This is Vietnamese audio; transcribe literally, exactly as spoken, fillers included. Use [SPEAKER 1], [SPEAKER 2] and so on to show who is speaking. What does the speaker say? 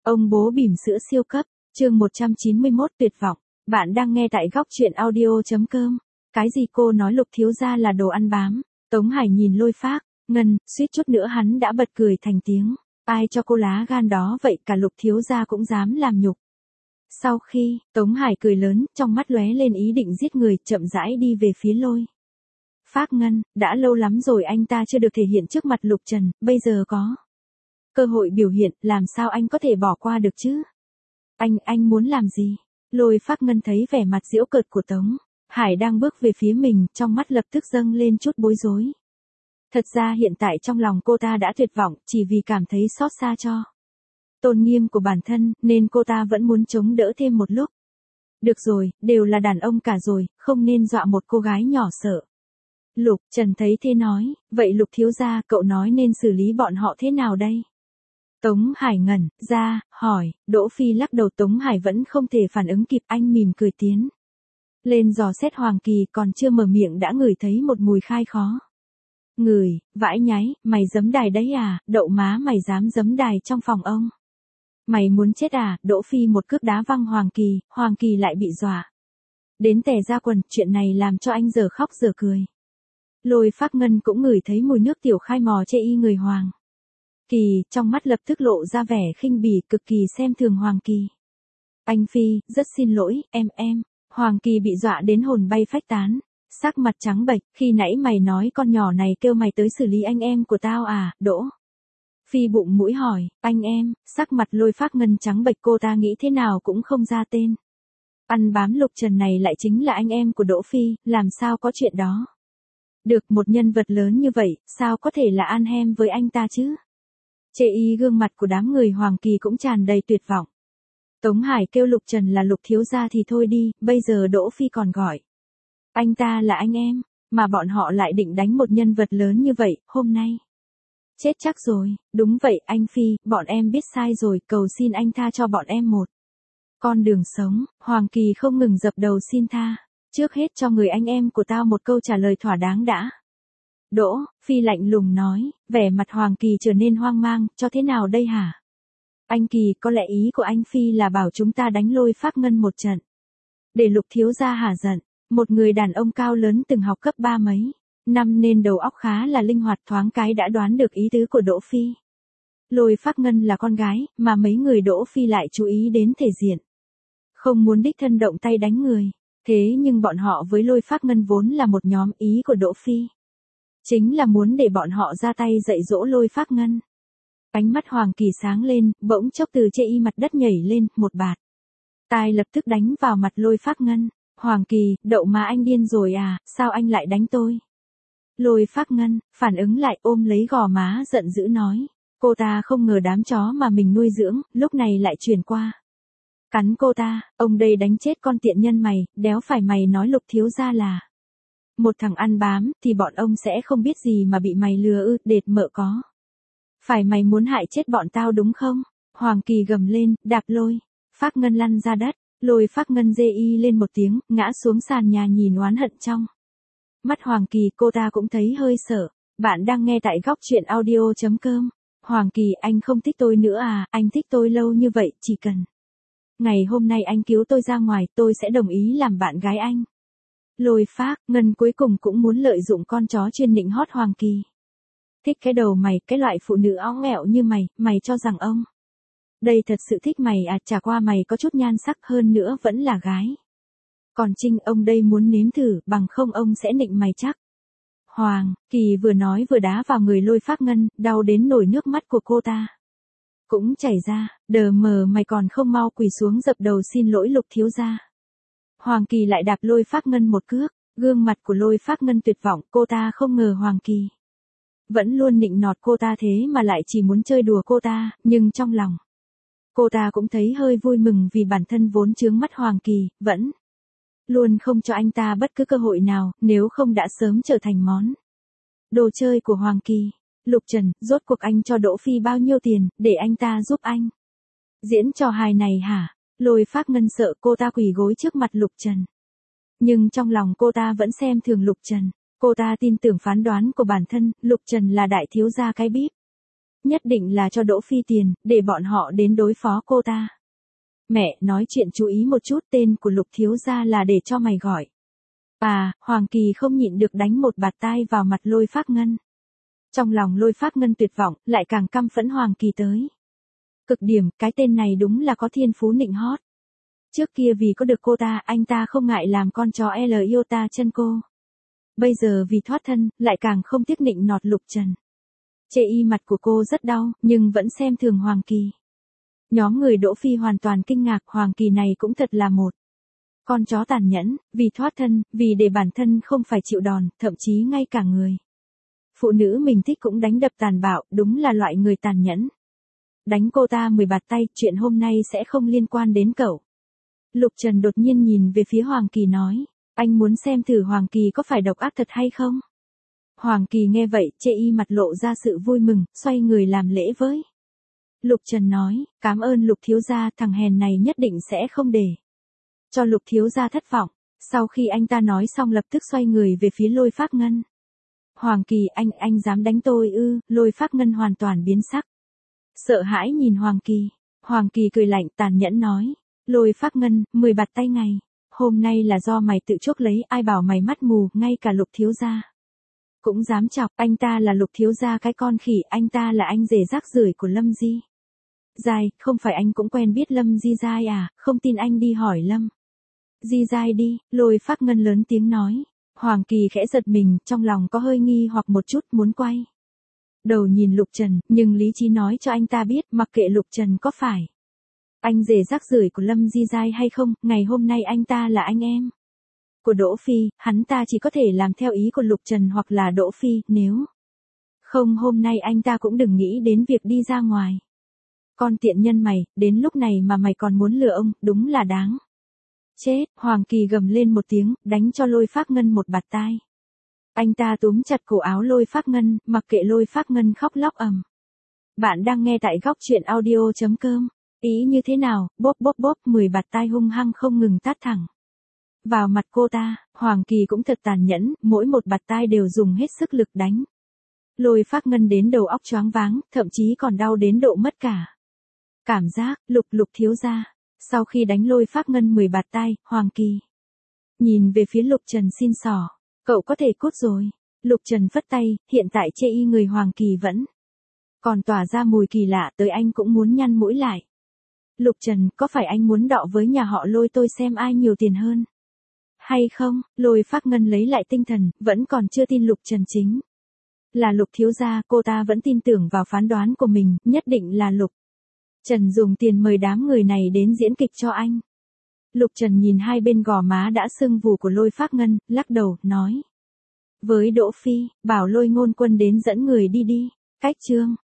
[SPEAKER 1] Ông bố bỉm sữa siêu cấp, chương một trăm chín mươi mốt tuyệt vọng. Bạn đang nghe tại góc truyện audio.com. Cái gì cô nói Lục thiếu gia là đồ ăn bám? Tống Hải nhìn Lôi Phác, Ngân, suýt chút nữa hắn đã bật cười thành tiếng. Ai cho cô lá gan đó vậy, cả Lục thiếu gia cũng dám làm nhục. Sau khi, Tống Hải cười lớn, trong mắt lóe lên ý định giết người, chậm rãi đi về phía Lôi Phác. Ngân, đã lâu lắm rồi anh ta chưa được thể hiện trước mặt Lục Trần, bây giờ có cơ hội biểu hiện, làm sao anh có thể bỏ qua được chứ? Anh, anh muốn làm gì? Lôi Phác. Ngân thấy vẻ mặt giễu cợt của Tống Hải đang bước về phía mình, trong mắt lập tức dâng lên chút bối rối. Thật ra hiện tại trong lòng cô ta đã tuyệt vọng, chỉ vì cảm thấy xót xa cho tôn nghiêm của bản thân, nên cô ta vẫn muốn chống đỡ thêm một lúc. Được rồi, đều là đàn ông cả rồi, không nên dọa một cô gái nhỏ sợ. Lục Trần thấy thế nói, vậy Lục thiếu gia, cậu nói nên xử lý bọn họ thế nào đây? Tống Hải ngẩn ra, hỏi. Đỗ Phi lắc đầu. Tống Hải vẫn không thể phản ứng kịp, anh mỉm cười tiến lên dò xét Hoàng Kỳ, còn chưa mở miệng đã ngửi thấy một mùi khai khó. Ngửi, vãi nháy, mày giấm đài đấy à, đậu má mày dám giấm đài trong phòng ông. Mày muốn chết à? Đỗ Phi một cước đá văng Hoàng Kỳ, Hoàng Kỳ lại bị dọa đến tè ra quần, chuyện này làm cho anh giờ khóc giờ cười. Lôi Phác. Ngân cũng ngửi thấy mùi nước tiểu khai mò chê y người Hoàng Kỳ, trong mắt lập tức lộ ra vẻ khinh bỉ, cực kỳ xem thường Hoàng Kỳ. Anh Phi, rất xin lỗi, em em. Hoàng Kỳ bị dọa đến hồn bay phách tán, sắc mặt trắng bệch. Khi nãy mày nói con nhỏ này kêu mày tới xử lý anh em của tao à? Đỗ Phi bụng mũi hỏi. Anh em? Sắc mặt Lôi Phác. Ngân trắng bệch, cô ta nghĩ thế nào cũng không ra tên. Ăn bám Lục Trần này lại chính là anh em của Đỗ Phi, làm sao có chuyện đó? Được, một nhân vật lớn như vậy, sao có thể là ăn hem với anh ta chứ? Chê y gương mặt của đám người Hoàng Kỳ cũng tràn đầy tuyệt vọng. Tống Hải kêu Lục Trần là Lục thiếu gia thì thôi đi, bây giờ Đỗ Phi còn gọi anh ta là anh em, mà bọn họ lại định đánh một nhân vật lớn như vậy, hôm nay chết chắc rồi. Đúng vậy anh Phi, bọn em biết sai rồi, cầu xin anh tha cho bọn em một con đường sống. Hoàng Kỳ không ngừng dập đầu xin tha. Trước hết cho người anh em của tao một câu trả lời thỏa đáng đã. Đỗ Phi lạnh lùng nói, vẻ mặt Hoàng Kỳ trở nên hoang mang, cho thế nào đây hả? Anh Kỳ, có lẽ ý của anh Phi là bảo chúng ta đánh Lôi Phác. Ngân một trận, để Lục thiếu gia hả giận. Một người đàn ông cao lớn từng học cấp ba mấy năm nên đầu óc khá là linh hoạt, thoáng cái đã đoán được ý tứ của Đỗ Phi. Lôi Phác. Ngân là con gái, mà mấy người Đỗ Phi lại chú ý đến thể diện, không muốn đích thân động tay đánh người. Thế nhưng bọn họ với Lôi Phác. Ngân vốn là một nhóm, ý của Đỗ Phi chính là muốn để bọn họ ra tay dạy dỗ Lôi Phác. Ngân. Ánh mắt Hoàng Kỳ sáng lên, bỗng chốc từ chê y mặt đất nhảy lên, một bạt tai lập tức đánh vào mặt Lôi Phác. Ngân. Hoàng Kỳ, đậu má anh điên rồi à, sao anh lại đánh tôi? Lôi Phác. Ngân phản ứng lại, ôm lấy gò má giận dữ nói. Cô ta không ngờ đám chó mà mình nuôi dưỡng, lúc này lại truyền qua cắn cô ta. Ông đây đánh chết con tiện nhân mày, đéo phải mày nói Lục thiếu gia là một thằng ăn bám, thì bọn ông sẽ không biết gì mà bị mày lừa ư? Đệt mợ có phải mày muốn hại chết bọn tao đúng không? Hoàng Kỳ gầm lên, đạp Lôi Phác. Ngân lăn ra đất. Lôi Phác. Ngân dê y lên một tiếng, ngã xuống sàn nhà, nhìn oán hận trong mắt Hoàng Kỳ. Cô ta cũng thấy hơi sợ. Bạn đang nghe tại góc truyện audio.com. Hoàng Kỳ, anh không thích tôi nữa à? Anh thích tôi lâu như vậy, chỉ cần ngày hôm nay anh cứu tôi ra ngoài, tôi sẽ đồng ý làm bạn gái anh. Lôi Phác. Ngân cuối cùng cũng muốn lợi dụng con chó chuyên nịnh hót Hoàng Kỳ. Thích cái đầu mày, cái loại phụ nữ óng ẹo như mày, mày cho rằng ông đây thật sự thích mày à? Chả qua mày có chút nhan sắc, hơn nữa vẫn là gái. Còn Trinh, ông đây muốn nếm thử, bằng không ông sẽ nịnh mày chắc. Hoàng Kỳ vừa nói vừa đá vào người Lôi Phác. Ngân, đau đến nổi nước mắt của cô ta cũng chảy ra. Đờ mờ, mày còn không mau quỳ xuống dập đầu xin lỗi Lục thiếu gia. Hoàng Kỳ lại đạp Lôi Phác. Ngân một cước. Gương mặt của Lôi Phác. Ngân tuyệt vọng, cô ta không ngờ Hoàng Kỳ vẫn luôn nịnh nọt cô ta, thế mà lại chỉ muốn chơi đùa cô ta, nhưng trong lòng cô ta cũng thấy hơi vui mừng, vì bản thân vốn chướng mắt Hoàng Kỳ, vẫn luôn không cho anh ta bất cứ cơ hội nào, nếu không đã sớm trở thành món đồ chơi của Hoàng Kỳ. Lục Trần, rốt cuộc anh cho Đỗ Phi bao nhiêu tiền, để anh ta giúp anh diễn trò hài này hả? Lôi Phác. Ngân sợ cô ta quỳ gối trước mặt Lục Trần, nhưng trong lòng cô ta vẫn xem thường Lục Trần. Cô ta tin tưởng phán đoán của bản thân, Lục Trần là đại thiếu gia cái bíp nhất định là cho Đỗ Phi tiền, để bọn họ đến đối phó cô ta. Mẹ, nói chuyện chú ý một chút, tên của Lục thiếu gia là để cho mày gọi. À, Hoàng Kỳ không nhịn được đánh một bạt tai vào mặt Lôi Phác Ngân. Trong lòng Lôi Phác Ngân tuyệt vọng, lại càng căm phẫn Hoàng Kỳ tới. Cực điểm, cái tên này đúng là có thiên phú nịnh hót. Trước kia vì có được cô ta, anh ta không ngại làm con chó L yêu ta chân cô. Bây giờ vì thoát thân, lại càng không tiếc nịnh nọt Lục Trần. Chê y mặt của cô rất đau, nhưng vẫn xem thường Hoàng Kỳ. Nhóm người Đỗ Phi hoàn toàn kinh ngạc, Hoàng Kỳ này cũng thật là một con chó tàn nhẫn, vì thoát thân, vì để bản thân không phải chịu đòn, thậm chí ngay cả người phụ nữ mình thích cũng đánh đập tàn bạo, đúng là loại người tàn nhẫn. Đánh cô ta mười bạt tay, chuyện hôm nay sẽ không liên quan đến cậu. Lục Trần đột nhiên nhìn về phía Hoàng Kỳ nói, anh muốn xem thử Hoàng Kỳ có phải độc ác thật hay không? Hoàng Kỳ nghe vậy, chê y mặt lộ ra sự vui mừng, xoay người làm lễ với Lục Trần nói, cảm ơn Lục thiếu gia, thằng hèn này nhất định sẽ không để cho Lục thiếu gia thất vọng. Sau khi anh ta nói xong lập tức xoay người về phía Lôi Phác Ngân. Hoàng Kỳ, anh, anh dám đánh tôi ư? Lôi Phác Ngân hoàn toàn biến sắc. Sợ hãi nhìn Hoàng Kỳ. Hoàng Kỳ cười lạnh tàn nhẫn nói, Lôi Phác Ngân, mười bạt tay ngày. Hôm nay là do mày tự chuốc lấy, ai bảo mày mắt mù, ngay cả Lục thiếu gia cũng dám chọc, anh ta là Lục thiếu gia cái con khỉ, anh ta là anh rể rác rưởi của Lâm Di Giai, không phải anh cũng quen biết Lâm Di Giai à, không tin anh đi hỏi Lâm Di Giai đi. Lôi Phác Ngân lớn tiếng nói. Hoàng Kỳ khẽ giật mình, trong lòng có hơi nghi hoặc một chút, muốn quay đầu nhìn Lục Trần, nhưng lý trí nói cho anh ta biết, mặc kệ Lục Trần có phải anh rể rác rưởi của Lâm Di Giai hay không, ngày hôm nay anh ta là anh em của Đỗ Phi, hắn ta chỉ có thể làm theo ý của Lục Trần hoặc là Đỗ Phi, nếu không hôm nay anh ta cũng đừng nghĩ đến việc đi ra ngoài. Con tiện nhân mày, đến lúc này mà mày còn muốn lừa ông, đúng là đáng chết. Hoàng Kỳ gầm lên một tiếng, đánh cho Lôi Phác Ngân một bạt tai. Anh ta túm chặt cổ áo Lôi Phác Ngân, mặc kệ Lôi Phác Ngân khóc lóc ầm. Bạn đang nghe tại góc truyện audio chấm com. Ý như thế nào, bóp bóp bóp, mười bạt tai hung hăng không ngừng tát thẳng vào mặt cô ta. Hoàng Kỳ cũng thật tàn nhẫn, mỗi một bạt tai đều dùng hết sức lực đánh Lôi Phác Ngân đến đầu óc choáng váng, thậm chí còn đau đến độ mất cả cảm giác. Lục Lục thiếu gia. Sau khi đánh Lôi Phác Ngân mười bạt tai, Hoàng Kỳ nhìn về phía Lục Trần xin xỏ, cậu có thể cút rồi. Lục Trần phất tay, hiện tại chê y người Hoàng Kỳ vẫn còn tỏa ra mùi kỳ lạ, tới anh cũng muốn nhăn mũi lại. Lục Trần, có phải anh muốn đọ với nhà họ Lôi tôi xem ai nhiều tiền hơn hay không? Lôi Phác Ngân lấy lại tinh thần, vẫn còn chưa tin Lục Trần chính là Lục thiếu gia, cô ta vẫn tin tưởng vào phán đoán của mình, nhất định là Lục Trần dùng tiền mời đám người này đến diễn kịch cho anh. Lục Trần nhìn hai bên gò má đã sưng vù của Lôi Phác Ngân, lắc đầu, nói với Đỗ Phi, bảo Lôi Ngôn Quân đến dẫn người đi đi. Cách chương